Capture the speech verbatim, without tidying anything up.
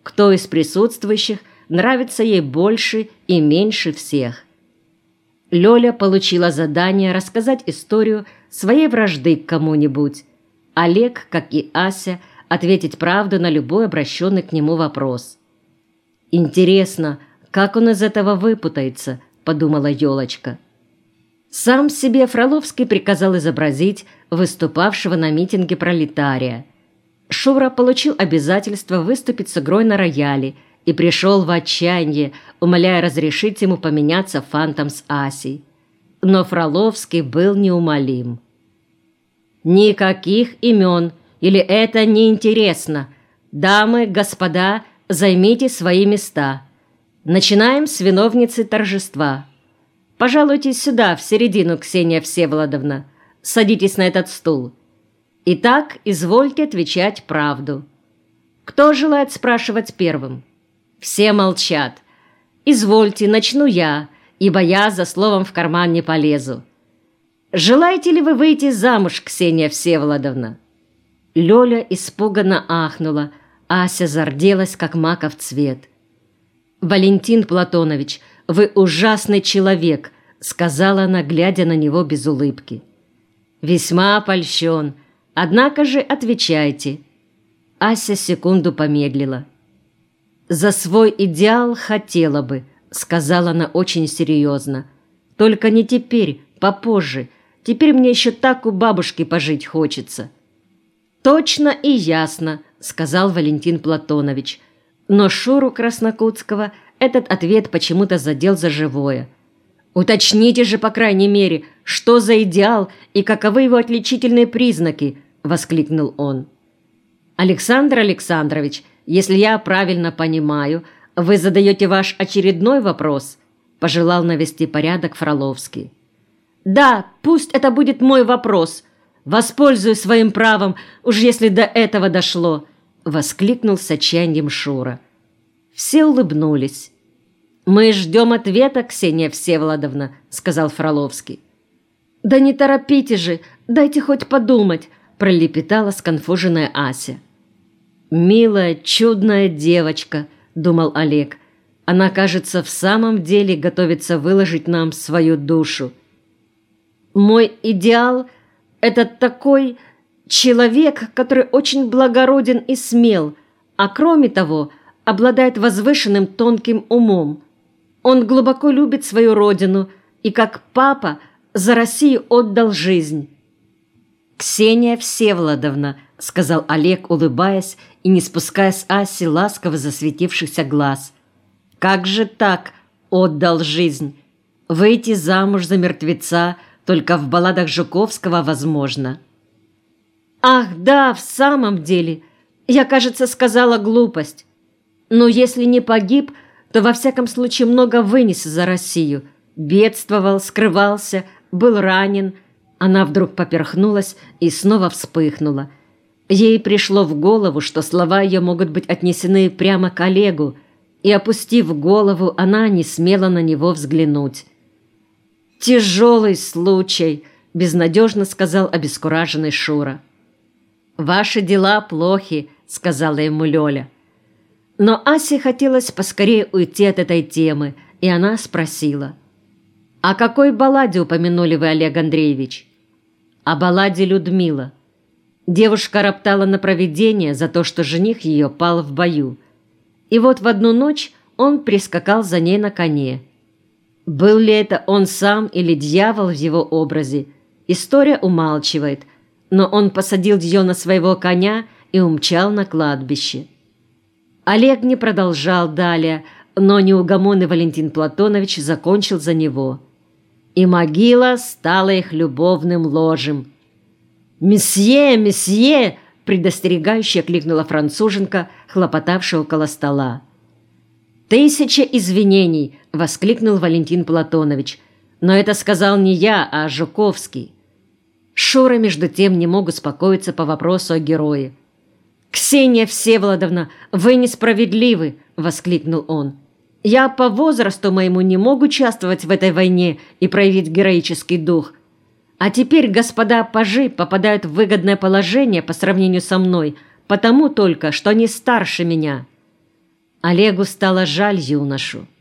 кто из присутствующих нравится ей больше и меньше всех. Лёля получила задание рассказать историю своей вражды к кому-нибудь. Олег, как и Ася, ответить правду на любой обращенный к нему вопрос. «Интересно, как он из этого выпутается?» – подумала Ёлочка. Сам себе Фроловский приказал изобразить выступавшего на митинге пролетария. Шура получил обязательство выступить с игрой на рояле и пришел в отчаяние, умоляя разрешить ему поменяться фантом с Асей. Но Фроловский был неумолим. «Никаких имен, или это неинтересно. Дамы, господа, займите свои места. Начинаем с виновницы торжества. Пожалуйтесь сюда, в середину, Ксения Всеволодовна. Садитесь на этот стул. Итак, извольте отвечать правду. Кто желает спрашивать первым?» Все молчат. «Извольте, начну я, ибо я за словом в карман не полезу. Желаете ли вы выйти замуж, Ксения Всеволодовна?» Лёля испуганно ахнула, Ася зарделась, как маков цвет. «Валентин Платонович, вы ужасный человек», — сказала она, глядя на него без улыбки. «Весьма польщен. Однако же отвечайте». Ася секунду помедлила. «За свой идеал хотела бы», — сказала она очень серьезно. «Только не теперь, попозже. Теперь мне еще так у бабушки пожить хочется». «Точно и ясно», — сказал Валентин Платонович. Но Шуру Краснокутского этот ответ почему-то задел за живое. «Уточните же, по крайней мере, что за идеал и каковы его отличительные признаки», — воскликнул он. «Александр Александрович, если я правильно понимаю, вы задаете ваш очередной вопрос?» — пожелал навести порядок Фроловский. «Да, пусть это будет мой вопрос. Воспользуюсь своим правом, уж если до этого дошло», — воскликнул с отчаянием Шура. Все улыбнулись. «Мы ждем ответа, Ксения Всеволодовна», — сказал Фроловский. «Да не торопите же, дайте хоть подумать», — пролепетала сконфуженная Ася. «Милая, чудная девочка», — думал Олег. «Она, кажется, в самом деле готовится выложить нам свою душу. Мой идеал — это такой человек, который очень благороден и смел, а кроме того обладает возвышенным тонким умом. Он глубоко любит свою родину и, как папа, за Россию отдал жизнь». «Ксения Всеволодовна», — сказал Олег, улыбаясь и не спуская с Аси ласково засветившихся глаз. «Как же так отдал жизнь? Выйти замуж за мертвеца только в балладах Жуковского возможно». «Ах, да, в самом деле, я, кажется, сказала глупость. Но если не погиб, то во всяком случае много вынес за Россию. Бедствовал, скрывался, был ранен». Она вдруг поперхнулась и снова вспыхнула. Ей пришло в голову, что слова ее могут быть отнесены прямо к Олегу, и, опустив голову, она не смела на него взглянуть. «Тяжелый случай», — безнадежно сказал обескураженный Шура. «Ваши дела плохи», — сказала ему Лёля. Но Асе хотелось поскорее уйти от этой темы, и она спросила: «О какой балладе упомянули вы, Олег Андреевич?» «О балладе Людмила». Девушка роптала на провидение за то, что жених ее пал в бою. И вот в одну ночь он прискакал за ней на коне. Был ли это он сам или дьявол в его образе, история умалчивает, но он посадил ее на своего коня и умчал на кладбище. Олег не продолжал далее, но неугомонный Валентин Платонович закончил за него. И могила стала их любовным ложем. «Месье, месье!» — предостерегающе окликнула француженка, хлопотавшая около стола. «Тысяча извинений!» — воскликнул Валентин Платонович. «Но это сказал не я, а Жуковский». Шура, между тем, не мог успокоиться по вопросу о герое. «Ксения Всеволодовна, вы несправедливы!» — воскликнул он. «Я по возрасту моему не мог участвовать в этой войне и проявить героический дух. А теперь господа пажи попадают в выгодное положение по сравнению со мной, потому только, что они старше меня. Олегу стало жаль юношу.